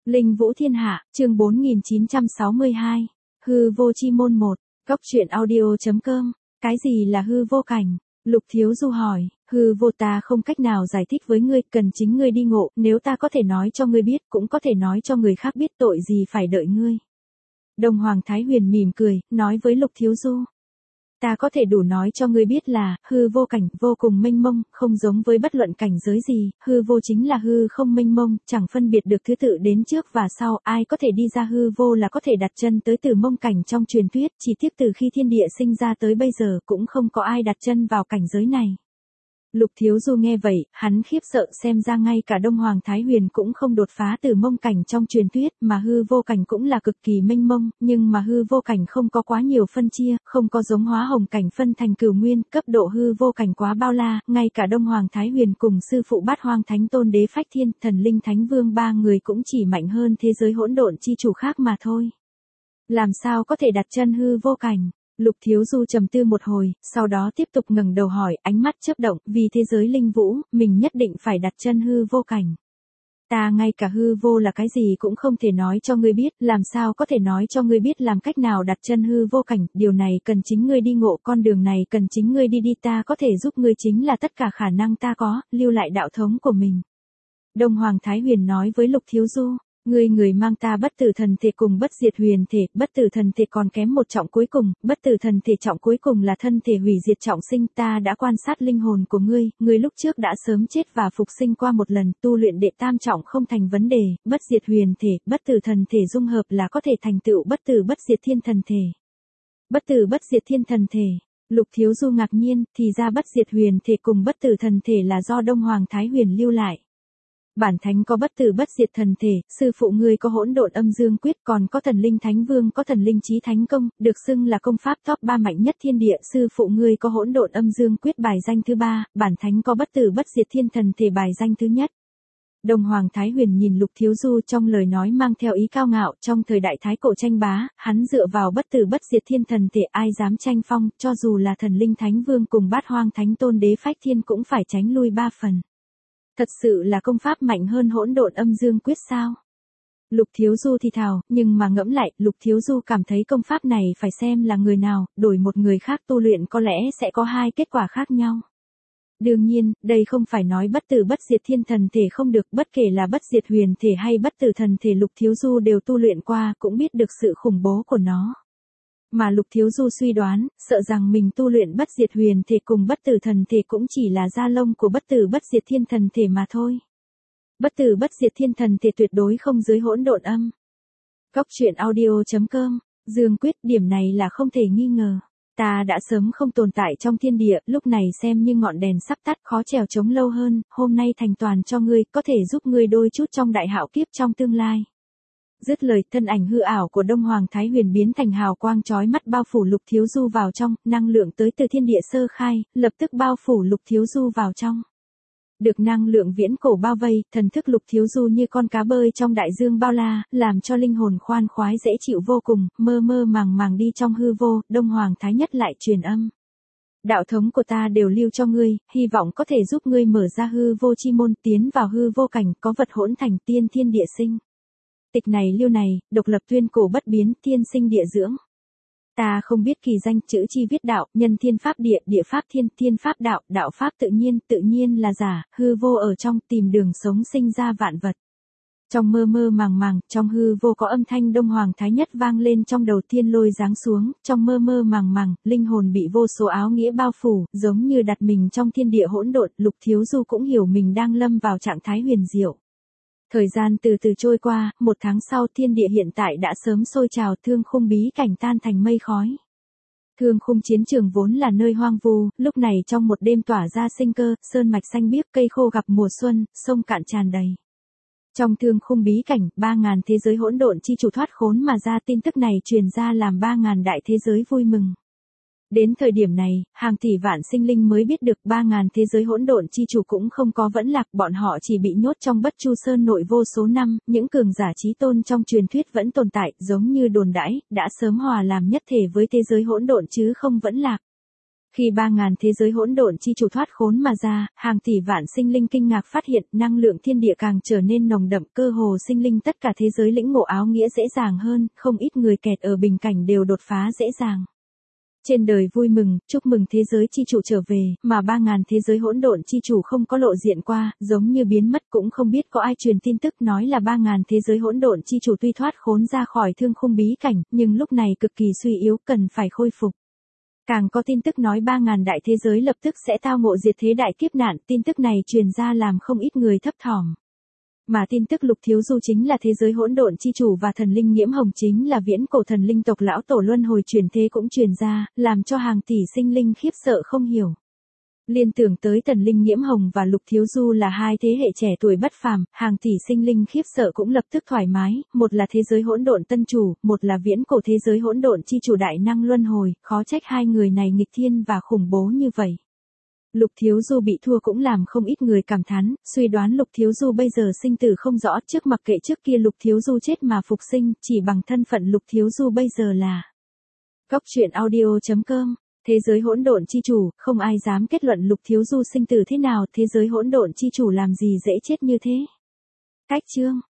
Linh Vũ Thiên Hạ, chương 4962. Hư vô chi môn 1. Góc truyện audio.com. Cái gì là hư vô cảnh? Lục Thiếu Du hỏi. Hư vô ta không cách nào giải thích với ngươi, cần chính ngươi đi ngộ, nếu ta có thể nói cho ngươi biết, cũng có thể nói cho người khác biết, tội gì phải đợi ngươi. Đông Hoàng Thái Huyền mỉm cười, nói với Lục Thiếu Du. Ta có thể đủ nói cho ngươi biết là, hư vô cảnh, vô cùng mênh mông, không giống với bất luận cảnh giới gì, hư vô chính là hư không mênh mông, chẳng phân biệt được thứ tự đến trước và sau, ai có thể đi ra hư vô là có thể đặt chân tới từ mông cảnh trong truyền thuyết, chỉ tiếc từ khi thiên địa sinh ra tới bây giờ cũng không có ai đặt chân vào cảnh giới này. Lục Thiếu Du nghe vậy, hắn khiếp sợ, xem ra ngay cả Đông Hoàng Thái Huyền cũng không đột phá từ mông cảnh trong truyền thuyết, mà hư vô cảnh cũng là cực kỳ mênh mông, nhưng mà hư vô cảnh không có quá nhiều phân chia, không có giống hóa hồng cảnh phân thành cửu nguyên, cấp độ hư vô cảnh quá bao la, ngay cả Đông Hoàng Thái Huyền cùng sư phụ Bát Hoang Thánh Tôn Đế Phách Thiên, Thần Linh Thánh Vương ba người cũng chỉ mạnh hơn thế giới hỗn độn chi chủ khác mà thôi. Làm sao có thể đặt chân hư vô cảnh? Lục Thiếu Du trầm tư một hồi, sau đó tiếp tục ngẩng đầu hỏi, ánh mắt chớp động, vì thế giới linh vũ, mình nhất định phải đặt chân hư vô cảnh. Ta ngay cả hư vô là cái gì cũng không thể nói cho ngươi biết, làm sao có thể nói cho ngươi biết làm cách nào đặt chân hư vô cảnh, điều này cần chính ngươi đi ngộ, con đường này cần chính ngươi đi, ta có thể giúp ngươi chính là tất cả khả năng ta có, lưu lại đạo thống của mình. Đông Hoàng Thái Huyền nói với Lục Thiếu Du. Người mang ta bất tử thần thể cùng bất diệt huyền thể, bất tử thần thể còn kém một trọng cuối cùng, bất tử thần thể trọng cuối cùng là thân thể hủy diệt trọng sinh, ta đã quan sát linh hồn của ngươi lúc trước đã sớm chết và phục sinh qua một lần, tu luyện đệ tam trọng không thành vấn đề, bất diệt huyền thể, bất tử thần thể dung hợp là có thể thành tựu bất tử bất diệt thiên thần thể. Bất tử bất diệt thiên thần thể. Lục Thiếu Du ngạc nhiên, thì ra bất diệt huyền thể cùng bất tử thần thể là do Đông Hoàng Thái Huyền lưu lại. Bản thánh có bất tử bất diệt thần thể, sư phụ ngươi có hỗn độn âm dương quyết, còn có Thần Linh Thánh Vương có Thần Linh Chí Thánh Công, được xưng là công pháp top 3 mạnh nhất thiên địa, sư phụ ngươi có hỗn độn âm dương quyết bài danh thứ 3, bản thánh có bất tử bất diệt thiên thần thể bài danh thứ nhất. Đông Hoàng Thái Huyền nhìn Lục Thiếu Du trong lời nói mang theo ý cao ngạo, trong thời đại thái cổ tranh bá, hắn dựa vào bất tử bất diệt thiên thần thể ai dám tranh phong, cho dù là Thần Linh Thánh Vương cùng Bát Hoang Thánh Tôn Đế Phách Thiên cũng phải tránh lui 3 phần. Thật sự là công pháp mạnh hơn hỗn độn âm dương quyết sao? Lục Thiếu Du thì thào, nhưng mà ngẫm lại, Lục Thiếu Du cảm thấy công pháp này phải xem là người nào, đổi một người khác tu luyện có lẽ sẽ có hai kết quả khác nhau. Đương nhiên, đây không phải nói bất tử bất diệt thiên thần thể không được, bất kể là bất diệt huyền thể hay bất tử thần thể Lục Thiếu Du đều tu luyện qua, cũng biết được sự khủng bố của nó. Mà Lục Thiếu Du suy đoán, sợ rằng mình tu luyện bất diệt huyền thể cùng bất tử thần thể cũng chỉ là da lông của bất tử bất diệt thiên thần thể mà thôi. Bất tử bất diệt thiên thần thể tuyệt đối không dưới hỗn độn âm. Góc truyện audio.com. Dương quyết, điểm này là không thể nghi ngờ. Ta đã sớm không tồn tại trong thiên địa, lúc này xem như ngọn đèn sắp tắt, khó trèo chống lâu hơn, hôm nay thành toàn cho ngươi, có thể giúp ngươi đôi chút trong đại hạo kiếp trong tương lai. Dứt lời, thân ảnh hư ảo của Đông Hoàng Thái Huyền biến thành hào quang chói mắt bao phủ Lục Thiếu Du vào trong, năng lượng tới từ thiên địa sơ khai, lập tức bao phủ Lục Thiếu Du vào trong. Được năng lượng viễn cổ bao vây, thần thức Lục Thiếu Du như con cá bơi trong đại dương bao la, làm cho linh hồn khoan khoái dễ chịu vô cùng, mơ mơ màng màng đi trong hư vô, Đông Hoàng Thái Nhất lại truyền âm. Đạo thống của ta đều lưu cho ngươi, hy vọng có thể giúp ngươi mở ra hư vô chi môn, tiến vào hư vô cảnh, có vật hỗn thành tiên thiên địa sinh. Tịch này lưu này, độc lập tuyên cổ bất biến, thiên sinh địa dưỡng. Ta không biết kỳ danh, chữ chi viết đạo, nhân thiên pháp địa, địa pháp thiên, thiên pháp đạo, đạo pháp tự nhiên là giả, hư vô ở trong, tìm đường sống sinh ra vạn vật. Trong mơ mơ màng màng, trong hư vô có âm thanh Đông Hoàng Thái Nhất vang lên trong đầu, thiên lôi giáng xuống, trong mơ mơ màng màng, linh hồn bị vô số áo nghĩa bao phủ, giống như đặt mình trong thiên địa hỗn độn, Lục Thiếu Du cũng hiểu mình đang lâm vào trạng thái huyền diệu. Thời gian từ từ trôi qua, 1 tháng sau thiên địa hiện tại đã sớm sôi trào, thương khung bí cảnh tan thành mây khói. Thương khung chiến trường vốn là nơi hoang vu, lúc này trong một đêm tỏa ra sinh cơ, sơn mạch xanh biếc, cây khô gặp mùa xuân, sông cạn tràn đầy. Trong thương khung bí cảnh, 3.000 thế giới hỗn độn chi chủ thoát khốn mà ra, tin tức này truyền ra làm 3.000 đại thế giới vui mừng. Đến thời điểm này, hàng tỷ vạn sinh linh mới biết được 3.000 thế giới hỗn độn chi chủ cũng không có vẫn lạc, bọn họ chỉ bị nhốt trong Bất Chu Sơn nội vô số năm, những cường giả chí tôn trong truyền thuyết vẫn tồn tại, giống như đồn đãi, đã sớm hòa làm nhất thể với thế giới hỗn độn chứ không vẫn lạc. Khi 3.000 thế giới hỗn độn chi chủ thoát khốn mà ra, hàng tỷ vạn sinh linh kinh ngạc phát hiện năng lượng thiên địa càng trở nên nồng đậm, cơ hồ sinh linh tất cả thế giới lĩnh ngộ áo nghĩa dễ dàng hơn, không ít người kẹt ở bình cảnh đều đột phá dễ dàng. Trên đời vui mừng, chúc mừng thế giới chi chủ trở về, mà 3.000 thế giới hỗn độn chi chủ không có lộ diện qua, giống như biến mất, cũng không biết có ai truyền tin tức nói là 3.000 thế giới hỗn độn chi chủ tuy thoát khốn ra khỏi thương khung bí cảnh, nhưng lúc này cực kỳ suy yếu, cần phải khôi phục. Càng có tin tức nói 3.000 đại thế giới lập tức sẽ tao ngộ diệt thế đại kiếp nạn, tin tức này truyền ra làm không ít người thấp thỏm. Mà tin tức Lục Thiếu Du chính là thế giới hỗn độn chi chủ và thần linh Nhiễm Hồng chính là viễn cổ thần linh tộc lão tổ luân hồi chuyển thế cũng truyền ra, làm cho hàng tỷ sinh linh khiếp sợ không hiểu. Liên tưởng tới thần linh Nhiễm Hồng và Lục Thiếu Du là hai thế hệ trẻ tuổi bất phàm, hàng tỷ sinh linh khiếp sợ cũng lập tức thoải mái, một là thế giới hỗn độn tân chủ, một là viễn cổ thế giới hỗn độn chi chủ đại năng luân hồi, khó trách hai người này nghịch thiên và khủng bố như vậy. Lục Thiếu Du bị thua cũng làm không ít người cảm thán, suy đoán Lục Thiếu Du bây giờ sinh tử không rõ, trước mặc kệ trước kia Lục Thiếu Du chết mà phục sinh, chỉ bằng thân phận Lục Thiếu Du bây giờ là. Góc truyện audio.com. Thế giới hỗn độn chi chủ, không ai dám kết luận Lục Thiếu Du sinh tử thế nào, thế giới hỗn độn chi chủ làm gì dễ chết như thế. Cách chương